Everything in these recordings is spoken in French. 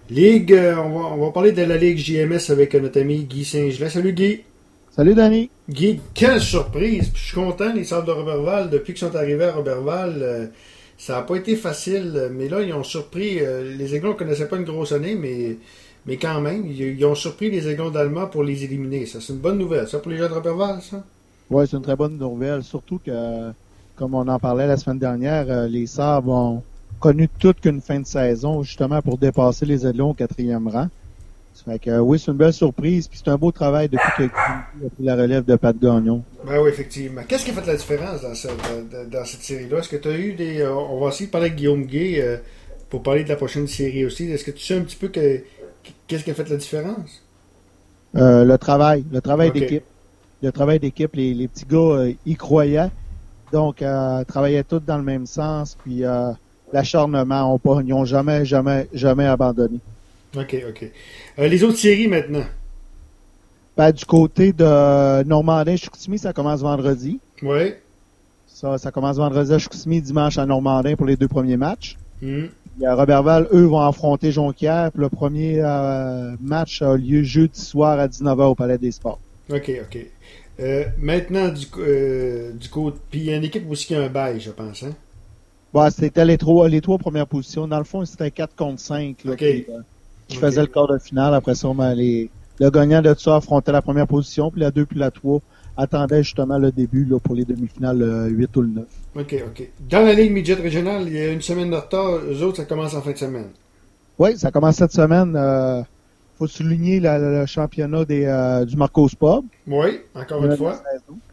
Ligue, on va parler de la Ligue JMS avec notre ami Guy Saint-Gelais. Salut Guy. Salut Danny. Guy, quelle surprise! Puis je suis content, les Sables de Roberval, depuis qu'ils sont arrivés à Roberval, ça n'a pas été facile, mais là, ils ont surpris. Les Aiglons ne connaissaient pas une grosse année, mais quand même, ils ont surpris les Aiglons d'Allemand pour les éliminer. Ça, c'est une bonne nouvelle, ça, pour les gens de Roberval, ça? Oui, c'est une très bonne nouvelle, surtout que, comme on en parlait la semaine dernière, les Sabres ont connu toute qu'une fin de saison, justement, pour dépasser les Aiglons au 4e rang. Ça fait que, oui, c'est une belle surprise, puis c'est un beau travail depuis que Guy a pris la relève de Pat Gagnon. Ben oui, effectivement. Qu'est-ce qui a fait la différence dans cette série-là? Est-ce que tu as eu des... on va essayer de parler avec Guillaume Gay pour parler de la prochaine série aussi. Est-ce que tu sais un petit peu qu'est-ce qui a fait la différence? Le travail OK. d'équipe. Le travail d'équipe, les petits gars y croyaient, donc travaillaient tous dans le même sens, puis l'acharnement, ils n'ont jamais abandonné. OK, OK. Les autres séries maintenant. Ben, du côté de Normandin-Chicoutimi, ça commence vendredi. Oui. Ça commence vendredi à Chicoutimi, dimanche à Normandin pour les 2 premiers matchs. Hmm. Et à Roberval, eux, vont affronter Jonquière. Puis le premier match a lieu jeudi soir à 19h au Palais des Sports. OK, OK. Maintenant, du côté... Puis il y a une équipe aussi qui a un bail, je pense, hein? Bon, c'était les trois premières positions. Dans le fond, c'était 4 contre 5 là, OK. qui faisait le quart de finale. Après ça, le gagnant de ça affrontait la première position, puis la 2 puis la 3 attendaient justement le début là, pour les demi-finales le 8 ou le 9. OK, OK. Dans la Ligue midget régionale, il y a une semaine de retard. Eux autres, ça commence en fin de semaine. Oui, ça commence cette semaine. Faut souligner le championnat du Marcos Pub. Oui, encore une fois.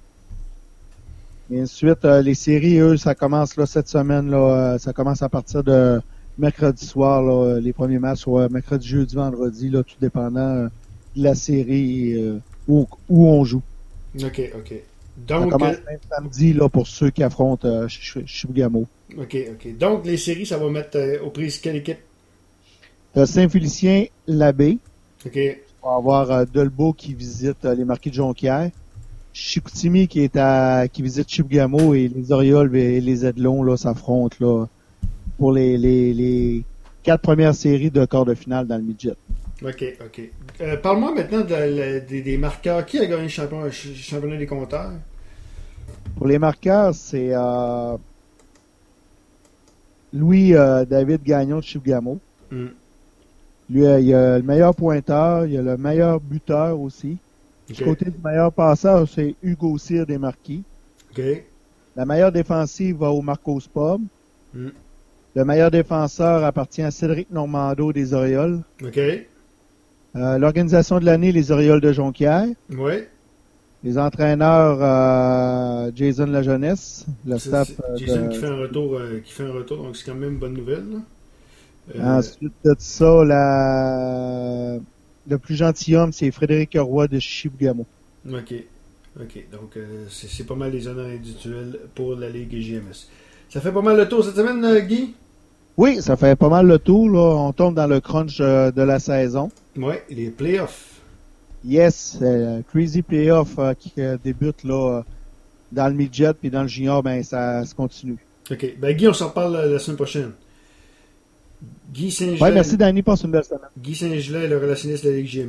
Et ensuite, les séries, eux, ça commence là, cette semaine. Là, ça commence à partir de mercredi soir. Là, les premiers matchs, soit mercredi, jeudi, vendredi, là, tout dépendant de la série où on joue. OK, OK. Ça Donc, commence même samedi là, pour ceux qui affrontent Chibougamau. OK, OK. Donc, les séries, ça va mettre aux prises quelle équipe? Saint-Félicien, Labbé. OK. On va avoir Dolbeau qui visite les Marquis de Jonquière. Chicoutimi qui visite Chibougamau et les Orioles et les Aiglons là, s'affrontent là, pour les 4 premières séries de quart de finale dans le midget. OK, OK. Parle-moi maintenant des marqueurs. Qui a gagné le championnat des compteurs? Pour les marqueurs, c'est Louis David Gagnon de Chibougamau. Mm. Lui, il a le meilleur pointeur, il a le meilleur buteur aussi. OK. Du côté du meilleur passeur, c'est Hugo Cyr des Marquis. OK. La meilleure défensive va au Marcos Pub. Mm. Le meilleur défenseur appartient à Cédric Normando des Orioles. OK. L'organisation de l'année, les Orioles de Jonquière. Oui. Les entraîneurs, Jason Lajeunesse. Le staff. Jason qui fait un retour, donc c'est quand même une bonne nouvelle. Ensuite de ça, le plus gentilhomme, c'est Frédéric Roy de Chibougamau. OK. OK. Donc, c'est pas mal les honneurs individuels pour la Ligue GMS. Ça fait pas mal le tour cette semaine, Guy? Oui, ça fait pas mal le tour. Là. On tombe dans le crunch de la saison. Oui, les playoffs. Yes, Crazy Playoff qui débute là, dans le midget puis dans le junior, ben ça se continue. OK. Ben, Guy, on s'en reparle la semaine prochaine. Guy Saint-Gelais. Ouais, merci Danny, passe une belle semaine. Guy Saint-Gelais, le relationniste de la Ligue GMS.